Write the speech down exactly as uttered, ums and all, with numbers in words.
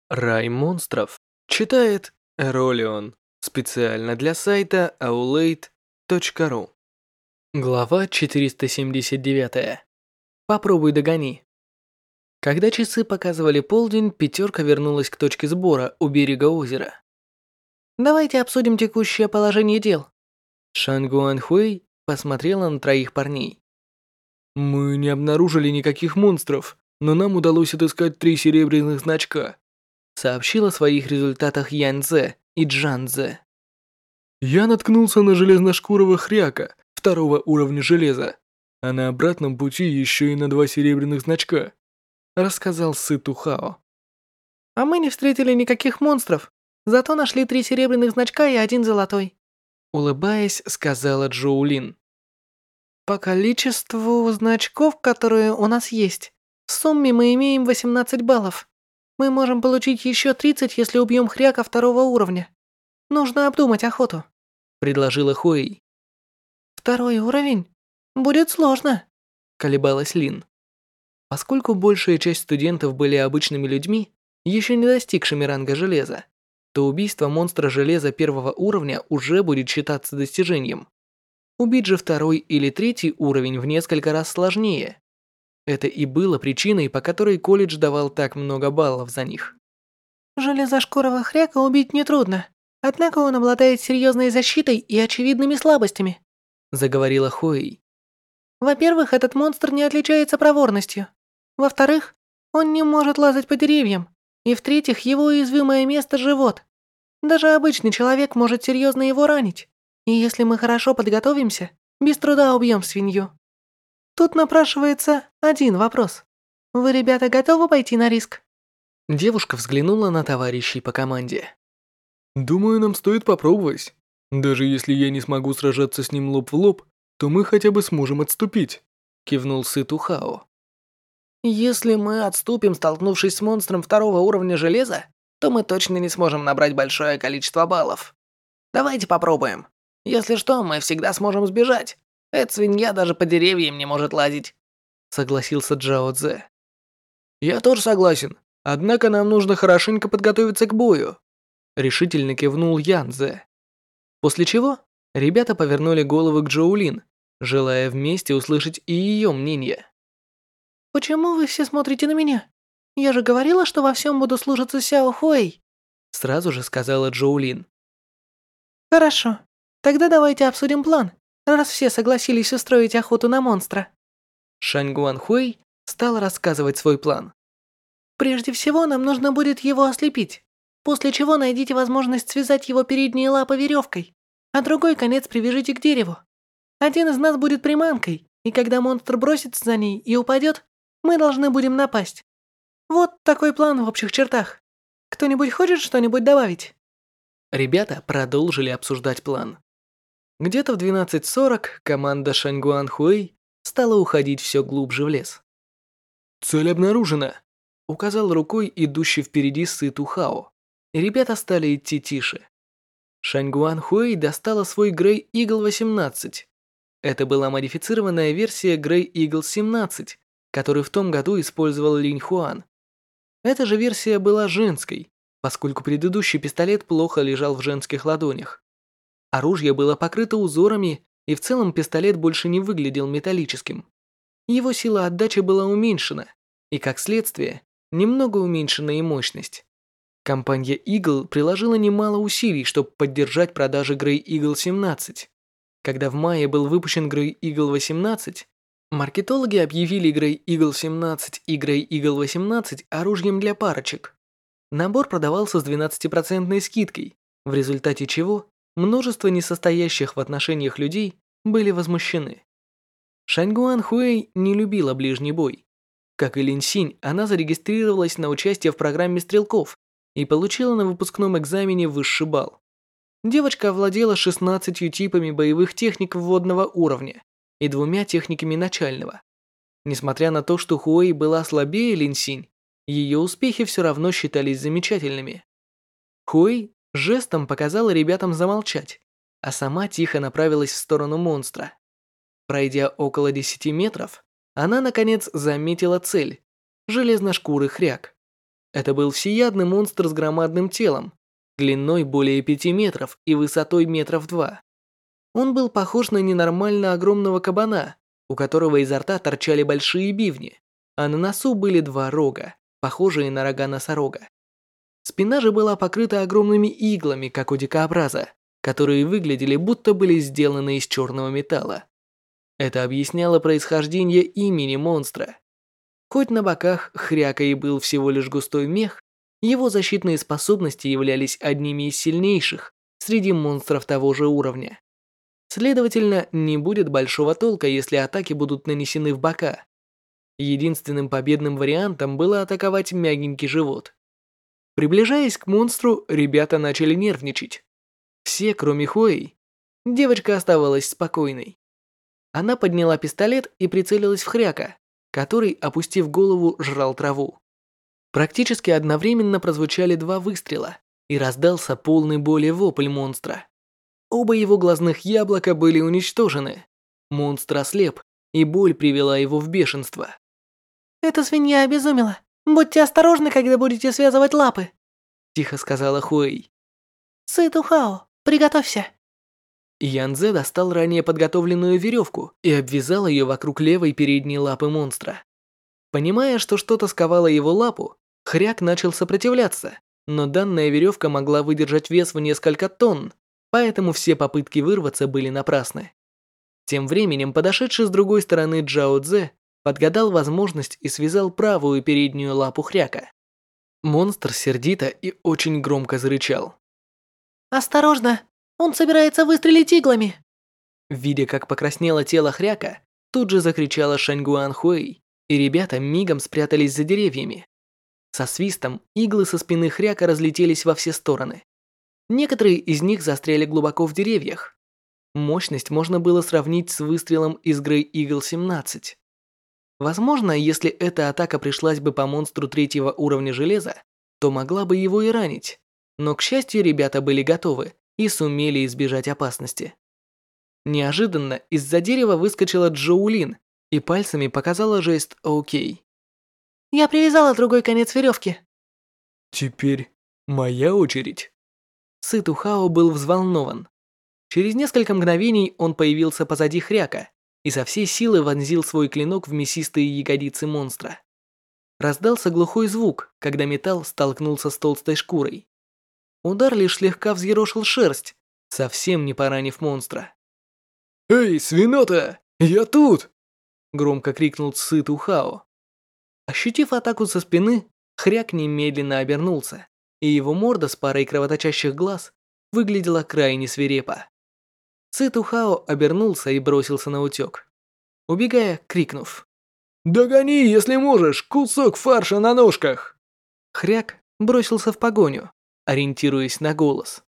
Рай монстров. Читает Эролион. Специально для сайта аулейт точка ру. Глава четыреста семьдесят девять. Попробуй догони. Когда часы показывали полдень, пятерка вернулась к точке сбора у берега озера. Давайте обсудим текущее положение дел. Шан Гуанхуэй посмотрела на троих парней. Мы не обнаружили никаких монстров, но нам удалось отыскать три серебряных значка, сообщил о своих результатах Ян Цзэ и Джан Цзэ. Я наткнулся на железношкурого хряка второго уровня железа, а на обратном пути еще и на два серебряных значка, рассказал Сы Тухао. А мы не встретили никаких монстров, зато нашли три серебряных значка и один золотой, улыбаясь, сказала Джоулин. По количеству значков, которые у нас есть, в сумме мы имеем восемнадцать баллов. Мы можем получить еще тридцать, если убьем хряка второго уровня. Нужно обдумать охоту, предложила Хуэй. Второй уровень? Будет сложно, колебалась Лин. Поскольку большая часть студентов были обычными людьми, еще не достигшими ранга железа, то убийство монстра железа первого уровня уже будет считаться достижением. Убить же второй или третий уровень в несколько раз сложнее. Это и было причиной, по которой колледж давал так много баллов за них. Железошкурого хряка убить нетрудно, однако он обладает серьезной защитой и очевидными слабостями, заговорила Хуэй. Во-первых, этот монстр не отличается проворностью. Во-вторых, он не может лазать по деревьям. И в-третьих, его уязвимое место – живот. Даже обычный человек может серьезно его ранить. И если мы хорошо подготовимся, без труда убьем свинью. Тут напрашивается один вопрос. Вы, ребята, готовы пойти на риск? Девушка взглянула на товарищей по команде. Думаю, нам стоит попробовать. Даже если я не смогу сражаться с ним лоб в лоб, то мы хотя бы сможем отступить, кивнул Сы Тухао. Если мы отступим, столкнувшись с монстром второго уровня железа, то мы точно не сможем набрать большое количество баллов. Давайте попробуем. Если что, мы всегда сможем сбежать. Эта свинья даже по деревьям не может лазить, согласился Джао Цзэ. Я тоже согласен. Однако нам нужно хорошенько подготовиться к бою, решительно кивнул Ян Цзэ. После чего ребята повернули головы к Джоулин, желая вместе услышать и ее мнение. Почему вы все смотрите на меня? Я же говорила, что во всем буду слушаться Сяо Хуэй, сразу же сказала Джоулин. Хорошо. Тогда давайте обсудим план, раз все согласились устроить охоту на монстра. Шань Гуанхуэй стал рассказывать свой план. Прежде всего, нам нужно будет его ослепить, после чего найдите возможность связать его передние лапы веревкой, а другой конец привяжите к дереву. Один из нас будет приманкой, и когда монстр бросится за ней и упадет, мы должны будем напасть. Вот такой план в общих чертах. Кто-нибудь хочет что-нибудь добавить? Ребята продолжили обсуждать план. Где-то в двенадцать сорок команда Шань Гуанхуэй стала уходить все глубже в лес. «Цель обнаружена», — указал рукой идущий впереди Сы Тухао. Ребята стали идти тише. Шань Гуанхуэй достала свой Grey Eagle восемнадцать. Это была модифицированная версия Grey Eagle семнадцать, который в том году использовал Линь Хуан. Эта же версия была женской, поскольку предыдущий пистолет плохо лежал в женских ладонях. Оружие было покрыто узорами, и в целом пистолет больше не выглядел металлическим. Его сила отдачи была уменьшена, и как следствие, немного уменьшена и мощность. Компания Eagle приложила немало усилий, чтобы поддержать продажи Grey Eagle семнадцать. Когда в мае был выпущен Grey Eagle восемнадцать, маркетологи объявили Grey Eagle семнадцать и Grey Eagle восемнадцать оружием для парочек. Набор продавался с двенадцатипроцентной скидкой, в результате чего множество несостоящих в отношениях людей были возмущены. Шань Гуанхуэй не любила ближний бой. Как и Лин Синь, она зарегистрировалась на участие в программе стрелков и получила на выпускном экзамене высший балл. Девочка овладела шестнадцатью типами боевых техник вводного уровня и двумя техниками начального. Несмотря на то, что Хуэй была слабее Лин Синь, ее успехи все равно считались замечательными. Хуэй жестом показала ребятам замолчать, а сама тихо направилась в сторону монстра. Пройдя около десяти метров, она наконец заметила цель – железношкурый хряк. Это был всеядный монстр с громадным телом, длиной более пяти метров и высотой метров два. Он был похож на ненормально огромного кабана, у которого изо рта торчали большие бивни, а на носу были два рога, похожие на рога носорога. Спина же была покрыта огромными иглами, как у дикобраза, которые выглядели будто были сделаны из черного металла. Это объясняло происхождение имени монстра. Хоть на боках хряка и был всего лишь густой мех, его защитные способности являлись одними из сильнейших среди монстров того же уровня. Следовательно, не будет большого толка, если атаки будут нанесены в бока. Единственным победным вариантом было атаковать мягенький живот. Приближаясь к монстру, ребята начали нервничать. Все, кроме Хуэй. Девочка оставалась спокойной. Она подняла пистолет и прицелилась в хряка, который, опустив голову, жрал траву. Практически одновременно прозвучали два выстрела, и раздался полный боли вопль монстра. Оба его глазных яблока были уничтожены. Монстр ослеп, и боль привела его в бешенство. «Эта свинья обезумела. Будьте осторожны, когда будете связывать лапы», – тихо сказала Хуэй. «Сытухао, приготовься». Янзе достал ранее подготовленную веревку и обвязал ее вокруг левой передней лапы монстра. Понимая, что что-то сковало его лапу, хряк начал сопротивляться, но данная веревка могла выдержать вес в несколько тонн, поэтому все попытки вырваться были напрасны. Тем временем подошедший с другой стороны Джао Цзэ подгадал возможность и связал правую переднюю лапу хряка. Монстр сердито и очень громко зарычал. «Осторожно! Он собирается выстрелить иглами!» Видя, как покраснело тело хряка, тут же закричала Шаньгуан Хуэй, и ребята мигом спрятались за деревьями. Со свистом иглы со спины хряка разлетелись во все стороны. Некоторые из них застряли глубоко в деревьях. Мощность можно было сравнить с выстрелом из Grey Eagle семнадцать. Возможно, если эта атака пришлась бы по монстру третьего уровня железа, то могла бы его и ранить. Но, к счастью, ребята были готовы и сумели избежать опасности. Неожиданно из-за дерева выскочила Джоулин и пальцами показала жест «Окей». «Я привязала другой конец веревки». «Теперь моя очередь». Сытухао был взволнован. Через несколько мгновений он появился позади хряка и со всей силы вонзил свой клинок в мясистые ягодицы монстра. Раздался глухой звук, когда металл столкнулся с толстой шкурой. Удар лишь слегка взъерошил шерсть, совсем не поранив монстра. «Эй, свинота, я тут!» – громко крикнул Сытухао. Ощутив атаку со спины, хряк немедленно обернулся, и его морда с парой кровоточащих глаз выглядела крайне свирепо. Сытухао обернулся и бросился на утёк, убегая, крикнув: «Догони, если можешь, кусок фарша на ножках!» Хряк бросился в погоню, ориентируясь на голос.